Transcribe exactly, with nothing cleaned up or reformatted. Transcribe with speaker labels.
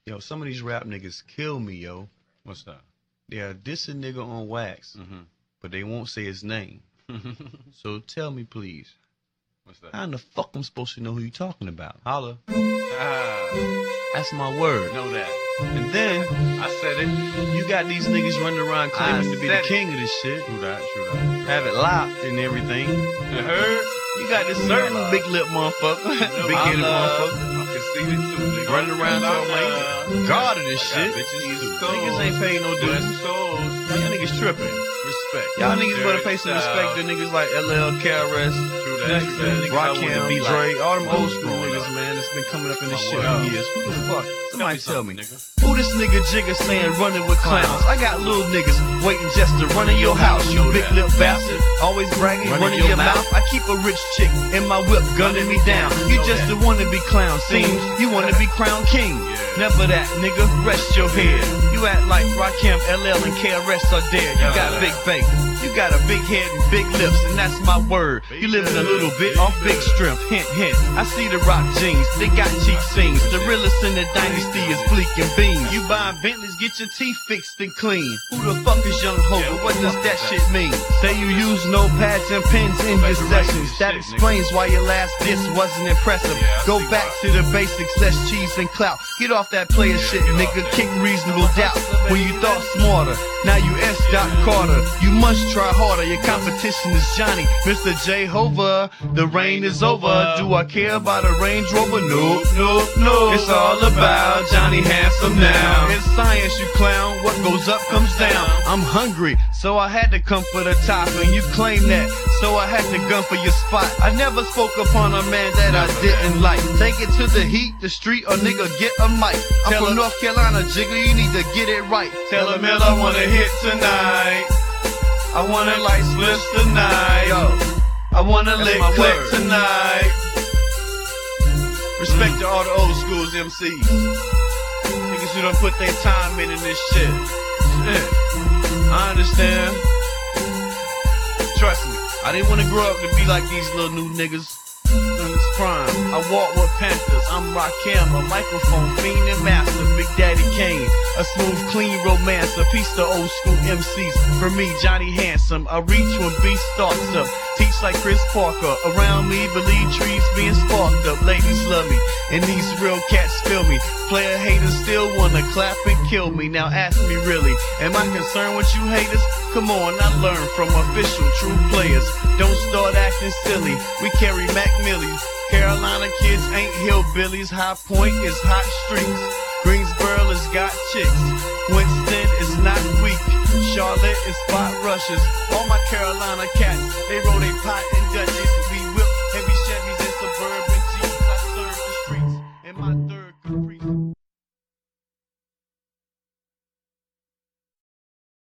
Speaker 1: Yo, some of these rap niggas kill me, yo.
Speaker 2: What's that?
Speaker 1: They'll diss a nigga on wax,
Speaker 2: Mm-hmm.
Speaker 1: but they won't say his name. So tell me, please,
Speaker 2: What's that?
Speaker 1: how in the fuck I'm supposed to know who you talking about?
Speaker 2: Holla. Ah,
Speaker 1: That's my word.
Speaker 2: know that.
Speaker 1: And then
Speaker 2: I said it.
Speaker 1: you got these niggas running around claiming
Speaker 2: I
Speaker 1: to be
Speaker 2: said
Speaker 1: the
Speaker 2: it.
Speaker 1: king of this shit.
Speaker 2: True that, true that.
Speaker 1: Have it locked and everything.
Speaker 2: You heard?
Speaker 1: You got this certain big lip motherfucker, big headed motherfucker,
Speaker 2: I can see it too, nigga.
Speaker 1: running around talking like God of this shit.
Speaker 2: Bitches too.
Speaker 1: Niggas ain't paying no dues.
Speaker 2: Bless souls.
Speaker 1: Y'all niggas tripping.
Speaker 2: Respect.
Speaker 1: Y'all niggas better pay some respect to niggas like L L, K R S,
Speaker 2: True that, true that.
Speaker 1: Rakim,
Speaker 2: Be
Speaker 1: Dre,
Speaker 2: like,
Speaker 1: all them old school
Speaker 2: Growing
Speaker 1: niggas,
Speaker 2: up.
Speaker 1: man, that's been coming up in this
Speaker 2: My
Speaker 1: shit
Speaker 2: word
Speaker 1: for
Speaker 2: up.
Speaker 1: years. Who the fuck? Somebody tell me.
Speaker 2: Nigga.
Speaker 1: Who this nigga Jigga saying running with clowns? I got little niggas waiting just to run in your house, you big lip bastard. Always bragging,
Speaker 2: Running
Speaker 1: running
Speaker 2: your
Speaker 1: your mouth.
Speaker 2: mouth.
Speaker 1: I keep a rich chick in my whip gunning me down. You just a wannabe clown, seems you wanna be crown king. Never that, nigga, rest your head. You act like Rakim, L L, and K R S are dead. You got big bait, you got a big head and big lips, and that's my word. You living a little bit off big strength, hint, hint. I see the rock jeans, they got cheap scenes. The realest in the dynasty is Bleak and Beans. You buying Bentleys, get your teeth fixed and clean. Who the fuck is Young Hova? What does that shit mean? Say you use notepads and pens in your sessions. That explains why your last diss wasn't impressive. Go back to the basics, less cheese and clout. Get off that player shit, nigga. Kick reasonable doubt. When you thought smarter, now you S. Doc Carter. You must try harder. Your competition is Johnny, Mister Jehovah. The rain is over. Do I care about a Range Rover? No, no, no. It's all about Johnny Handsome now. It's science, you clown. What goes up comes down. I'm hungry, so I had to come for the top, and you claim that, so I had to gun for your spot. I never spoke upon a man that I didn't like. Take it to the heat, the street, or nigga get a mic. I'm
Speaker 2: Tell
Speaker 1: from
Speaker 2: her-
Speaker 1: North Carolina, Jigga, you need to get it right. Tell him, man, I wanna hit tonight. I wanna light spliffs tonight. Yo, I wanna
Speaker 2: That's
Speaker 1: lick
Speaker 2: my
Speaker 1: click
Speaker 2: word.
Speaker 1: tonight. Respect to all the old schools M Cs. Niggas who done put their time in in this shit. Shit. I understand. Trust me, I didn't want to grow up to be like these little new niggas. In this prime, I walk with Panthers. I'm Rakim, a microphone fiend and master. Big Daddy Kane, a smooth, clean romancer. Peace to old school M Cs. For me, Johnny Handsome. I reach when beast starts up. Teach like Chris Parker. Around me, believe trees being sparked up. Ladies love me, and these real cats feel me. Player haters still wanna clap and kill me. Now ask me really, am I concerned with you haters? Come on, I learn from official true players. Don't start acting silly. We carry Mac Millie. Carolina kids ain't hillbillies. High Point is hot streets. Greensboro has got chicks. Winston is not weak. Charlotte is spot rushes. All my Carolina cats, they roll they pot and